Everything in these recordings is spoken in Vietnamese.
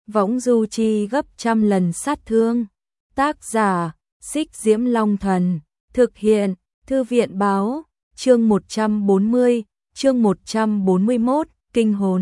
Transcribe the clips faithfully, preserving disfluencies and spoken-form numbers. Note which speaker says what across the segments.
Speaker 1: võng du chi gấp trăm lần sát thương. Tác giả, Xích Diễm Long Thần, thực hiện, Thư viện Báo, chương một trăm bốn mươi, chương một trăm bốn mươi mốt, kinh hồn.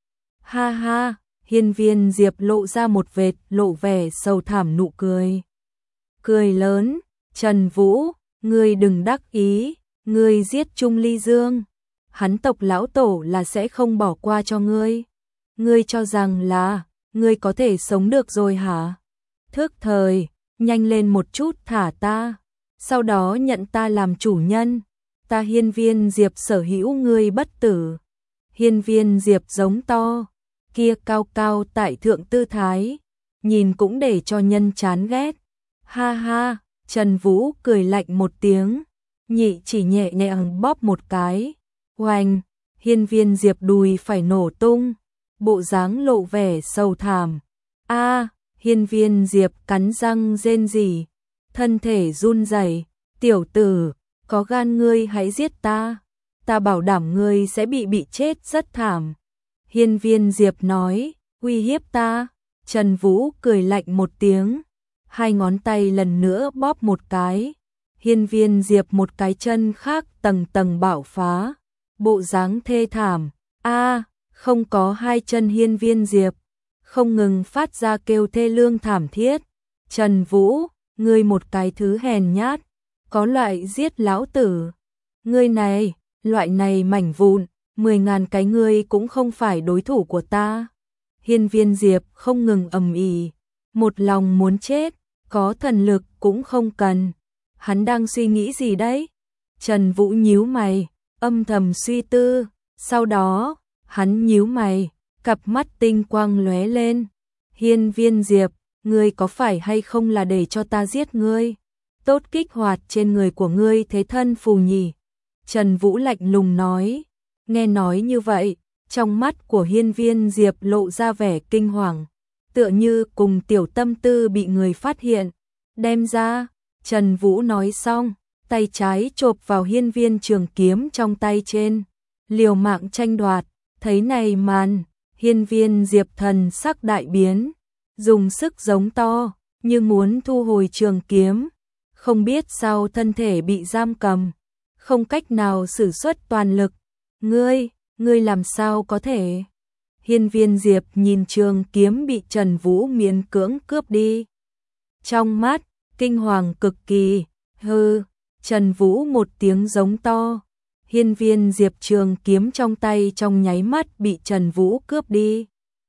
Speaker 1: Ha ha, Hiên Viên Diệp lộ ra một vệt lộ vẻ sầu thảm nụ cười. Cười lớn, Trần Vũ, ngươi đừng đắc ý, ngươi giết Trung Ly Dương. Hắn tộc lão tổ là sẽ không bỏ qua cho ngươi. Ngươi cho rằng là, ngươi có thể sống được rồi hả? Thức thời, nhanh lên một chút thả ta, sau đó nhận ta làm chủ nhân. Ta Hiên Viên Diệp sở hữu ngươi bất tử. Hiên Viên Diệp giống to, kia cao cao tại thượng tư thái, nhìn cũng để cho nhân chán ghét. Ha ha, Trần Vũ cười lạnh một tiếng, nhị chỉ nhẹ nhàng bóp một cái. Oanh, Hiên Viên Diệp đùi phải nổ tung, bộ dáng lộ vẻ sầu thảm. A, Hiên Viên Diệp cắn răng rên rỉ, thân thể run rẩy, "Tiểu tử, có gan ngươi hãy giết ta, ta bảo đảm ngươi sẽ bị bị chết rất thảm." Hiên Viên Diệp nói, "Uy hiếp ta?" Trần Vũ cười lạnh một tiếng, hai ngón tay lần nữa bóp một cái. Hiên Viên Diệp một cái chân khác tầng tầng bạo phá, bộ dáng thê thảm. A, không có hai chân Hiên Viên Diệp, không ngừng phát ra kêu thê lương thảm thiết. "Trần Vũ, ngươi một cái thứ hèn nhát, có loại giết lão tử. Ngươi này, loại này mảnh vụn, mười ngàn cái ngươi cũng không phải đối thủ của ta." Hiên Viên Diệp không ngừng ầm ĩ, một lòng muốn chết, có thần lực cũng không cần. Hắn đang suy nghĩ gì đấy? Trần Vũ nhíu mày, âm thầm suy tư, sau đó, hắn nhíu mày, cặp mắt tinh quang lóe lên. "Hiên Viên Diệp, ngươi có phải hay không là để cho ta giết ngươi? Tốt kích hoạt trên người của ngươi thế thân phù nhỉ?" Trần Vũ lạnh lùng nói. Nghe nói như vậy, trong mắt của Hiên Viên Diệp lộ ra vẻ kinh hoàng, tựa như cùng tiểu tâm tư bị người phát hiện. "Đem ra." Trần Vũ nói xong, tay trái chộp vào hiên viên trường kiếm trong tay trên, liều mạng tranh đoạt. Thấy này màn, Hiên Viên Diệp thần sắc đại biến, dùng sức giống to, như muốn thu hồi trường kiếm. Không biết sao thân thể bị giam cầm, không cách nào sử xuất toàn lực. "Ngươi, ngươi làm sao có thể?" Hiên Viên Diệp nhìn trường kiếm bị Trần Vũ miễn cưỡng cướp đi, trong mắt kinh hoàng cực kỳ. "Hừ." Trần Vũ một tiếng giống to, Hiên Viên Diệp trường kiếm trong tay trong nháy mắt bị Trần Vũ cướp đi.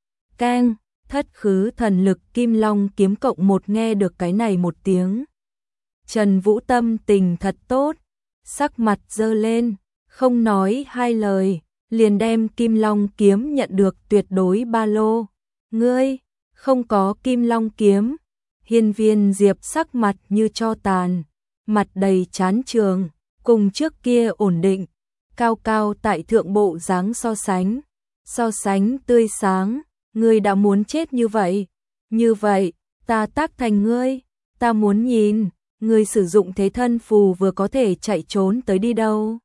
Speaker 1: Keng, thất khứ thần lực Kim Long kiếm cộng một. Nghe được cái này một tiếng, Trần Vũ tâm tình thật tốt, sắc mặt dơ lên, không nói hai lời, liền đem Kim Long kiếm nhận được tuyệt đối ba lô. "Ngươi, không có Kim Long kiếm." Hiên Viên Diệp sắc mặt như tro tàn, mặt đầy chán trường, cùng trước kia ổn định, cao cao tại thượng bộ dáng so sánh, so sánh tươi sáng. "Ngươi đã muốn chết như vậy, như vậy, ta tác thành ngươi, ta muốn nhìn, ngươi sử dụng thế thân phù vừa có thể chạy trốn tới đi đâu."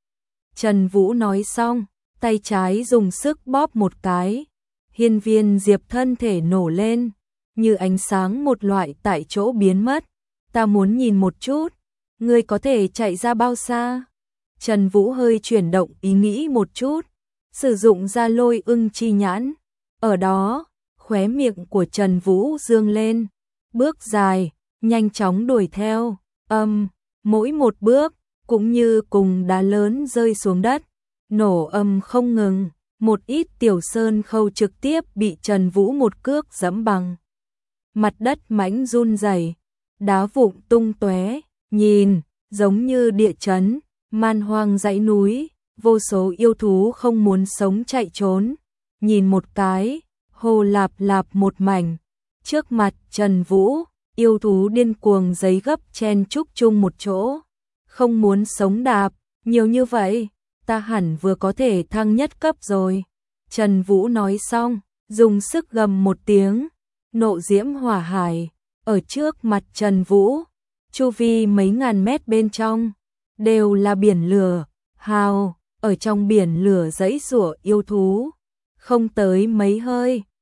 Speaker 1: Trần Vũ nói xong, tay trái dùng sức bóp một cái, Hiên Viên Diệp thân thể nổ lên, như ánh sáng một loại tại chỗ biến mất. "Ta muốn nhìn một chút, ngươi có thể chạy ra bao xa?" Trần Vũ hơi chuyển động ý nghĩ một chút, sử dụng ra Lôi Ưng chi nhãn. Ở đó, khóe miệng của Trần Vũ dương lên, bước dài, nhanh chóng đuổi theo. Âm, mỗi một bước cũng như cùng đá lớn rơi xuống đất, nổ âm không ngừng. Một ít tiểu sơn khâu trực tiếp bị Trần Vũ một cước giẫm bằng. Mặt đất mãnh run rẩy, đá vụn tung tóe, nhìn giống như địa chấn, man hoang dãy núi, vô số yêu thú không muốn sống chạy trốn. Nhìn một cái, hồ lạp lạp một mảnh. Trước mặt Trần Vũ, yêu thú điên cuồng giấy gấp chen chúc chung một chỗ, không muốn sống đạp, nhiều như vậy, ta hẳn vừa có thể thăng nhất cấp rồi. Trần Vũ nói xong, dùng sức gầm một tiếng, nộ diễm hỏa hải, ở trước mặt Trần Vũ, chu vi mấy ngàn mét bên trong, đều là biển lửa, hào, ở trong biển lửa giãy giụa yêu thú, không tới mấy hơi,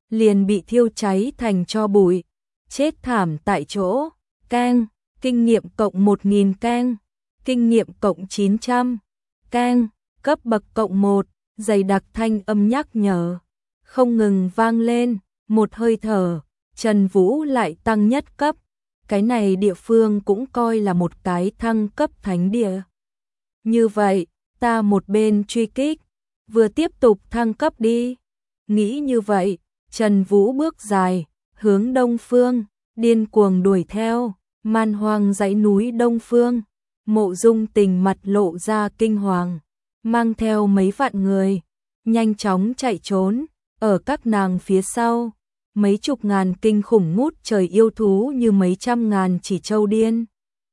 Speaker 1: liền bị thiêu cháy thành tro bụi, chết thảm tại chỗ. Keng, kinh nghiệm cộng một nghìn keng, kinh nghiệm cộng chín trăm, keng, cấp bậc cộng một, dày đặc thanh âm nhắc nhở, không ngừng vang lên, một hơi thở, Trần Vũ lại tăng nhất cấp, cái này địa phương cũng coi là một cái thăng cấp thánh địa. Như vậy, ta một bên truy kích, vừa tiếp tục thăng cấp đi. Nghĩ như vậy, Trần Vũ bước dài, hướng đông phương, điên cuồng đuổi theo, man hoang dãy núi đông phương. Mộ Dung Tình mặt lộ ra kinh hoàng, mang theo mấy vạn người, nhanh chóng chạy trốn, ở các nàng phía sau, mấy chục ngàn kinh khủng ngút trời yêu thú như mấy trăm ngàn chỉ trâu điên.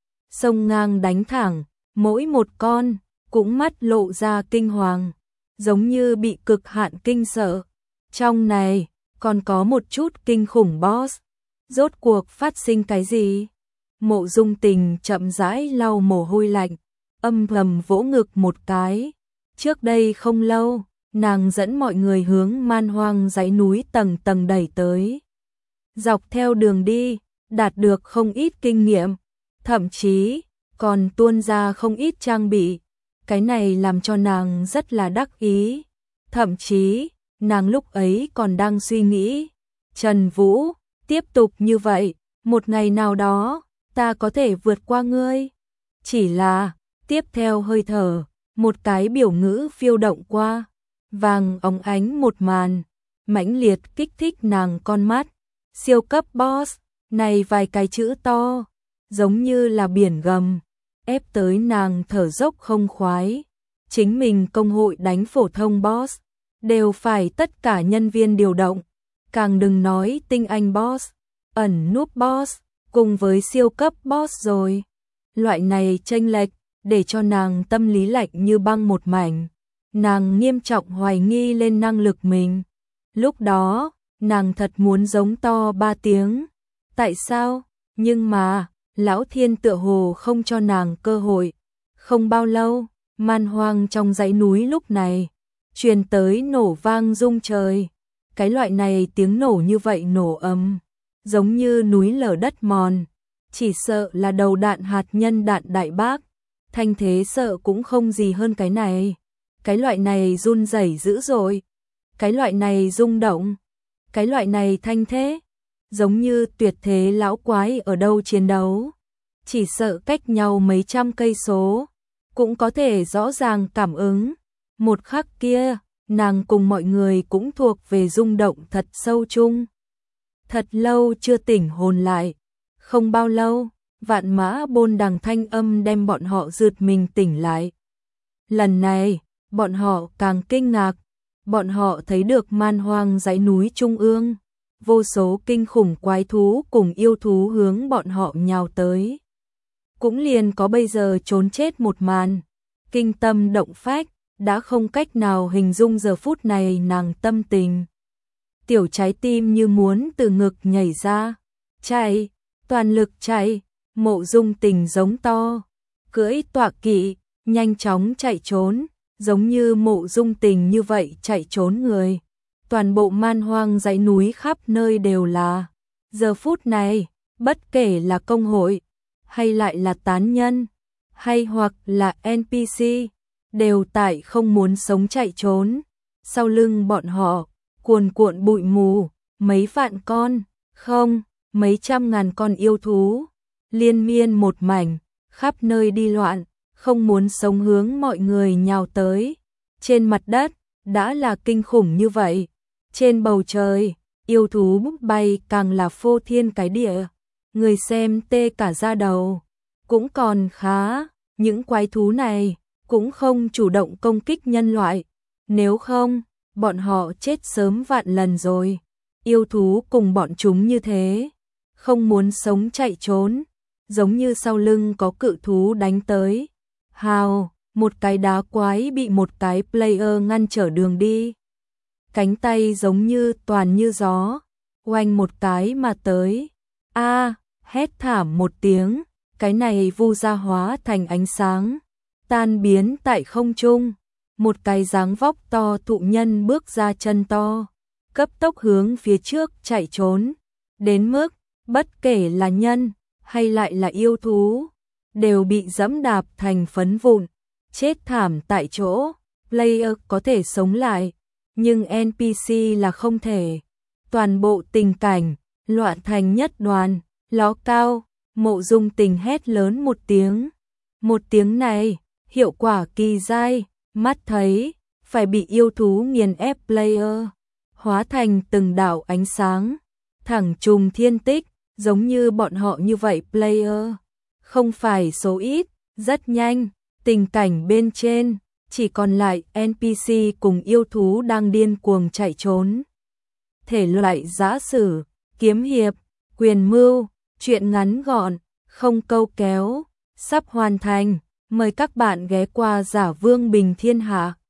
Speaker 1: Sông ngang đánh thẳng, mỗi một con, cũng mắt lộ ra kinh hoàng, giống như bị cực hạn kinh sợ. Trong này, còn có một chút kinh khủng boss. Rốt cuộc phát sinh cái gì? Mộ Dung Tình chậm rãi lau mồ hôi lạnh, âm thầm vỗ ngực một cái. Trước đây không lâu, nàng dẫn mọi người hướng man hoang dãy núi tầng tầng đẩy tới. Dọc theo đường đi, đạt được không ít kinh nghiệm, thậm chí còn tuôn ra không ít trang bị. Cái này làm cho nàng rất là đắc ý. Thậm chí, nàng lúc ấy còn đang suy nghĩ, Trần Vũ, tiếp tục như vậy, một ngày nào đó, ta có thể vượt qua ngươi. Chỉ là, tiếp theo hơi thở, một cái biểu ngữ phiêu động qua, vàng óng ánh một màn, mãnh liệt kích thích nàng con mắt. Siêu cấp boss, này vài cái chữ to, giống như là biển gầm, ép tới nàng thở dốc không khoái. Chính mình công hội đánh phổ thông boss, đều phải tất cả nhân viên điều động, càng đừng nói tinh anh boss, ẩn núp boss, cùng với siêu cấp boss rồi. Loại này chênh lệch, để cho nàng tâm lý lạnh như băng một mảnh. Nàng nghiêm trọng hoài nghi lên năng lực mình. Lúc đó, nàng thật muốn giống to ba tiếng. Tại sao? Nhưng mà, Lão Thiên tựa hồ không cho nàng cơ hội. Không bao lâu, man hoang trong dãy núi lúc này, truyền tới nổ vang rung trời. Cái loại này tiếng nổ như vậy nổ ầm, giống như núi lở đất mòn. Chỉ sợ là đầu đạn hạt nhân đạn đại bác. Thanh thế sợ cũng không gì hơn cái này. Cái loại này run rẩy dữ dội. Cái loại này rung động. Cái loại này thanh thế. Giống như tuyệt thế lão quái ở đâu chiến đấu. Chỉ sợ cách nhau mấy trăm cây số. Cũng có thể rõ ràng cảm ứng. Một khắc kia, nàng cùng mọi người cũng thuộc về rung động thật sâu chung. Thật lâu chưa tỉnh hồn lại. Không bao lâu, vạn mã bôn đằng thanh âm đem bọn họ giật mình tỉnh lại. Lần này, bọn họ càng kinh ngạc. Bọn họ thấy được man hoang dãy núi trung ương. Vô số kinh khủng quái thú cùng yêu thú hướng bọn họ nhào tới. Cũng liền có bây giờ trốn chết một màn. Kinh tâm động phách, đã không cách nào hình dung giờ phút này nàng tâm tình. Tiểu trái tim như muốn từ ngực nhảy ra. Chạy, toàn lực chạy, Mộ Dung Tình giống to. Cưỡi tọa kỵ, nhanh chóng chạy trốn, giống như Mộ Dung Tình như vậy chạy trốn người. Toàn bộ man hoang dãy núi khắp nơi đều là. Giờ phút này, bất kể là công hội, hay lại là tán nhân, hay hoặc là en pê xê, đều tại không muốn sống chạy trốn. Sau lưng bọn họ, cuồn cuộn bụi mù, mấy vạn con, không, mấy trăm ngàn con yêu thú, liên miên một mảnh, khắp nơi đi loạn, không muốn sống hướng mọi người nhào tới. Trên mặt đất, đã là kinh khủng như vậy. Trên bầu trời, yêu thú bay càng là phô thiên cái địa. Người xem tê cả da đầu. Cũng còn khá, những quái thú này cũng không chủ động công kích nhân loại. Nếu không, bọn họ chết sớm vạn lần rồi. Yêu thú cùng bọn chúng như thế, không muốn sống chạy trốn, giống như sau lưng có cự thú đánh tới. Hào, một cái đá quái bị một cái player ngăn trở đường đi. Cánh tay giống như toàn như gió, oanh một cái mà tới. A, hét thảm một tiếng, cái này vu gia hóa thành ánh sáng, tan biến tại không trung. Một cái dáng vóc to thụ nhân bước ra chân to, cấp tốc hướng phía trước chạy trốn, đến mức bất kể là nhân hay lại là yêu thú đều bị dẫm đạp thành phấn vụn, chết thảm tại chỗ. Player có thể sống lại, nhưng en pê xê là không thể. Toàn bộ tình cảnh loạn thành nhất đoàn. Ló Cao, Mộ Dung Tình hét lớn một tiếng. Một tiếng này, hiệu quả kỳ dai, mắt thấy phải bị yêu thú nghiền ép. Player hóa thành từng đạo ánh sáng, thẳng trùng thiên tích, giống như bọn họ như vậy. Player không phải số ít, rất nhanh, tình cảnh bên trên chỉ còn lại en pê xê cùng yêu thú đang điên cuồng chạy trốn. Thể loại giã sử, kiếm hiệp, quyền mưu, truyện ngắn gọn, không câu kéo, sắp hoàn thành. Mời các bạn ghé qua Giả Vương Bình Thiên Hạ.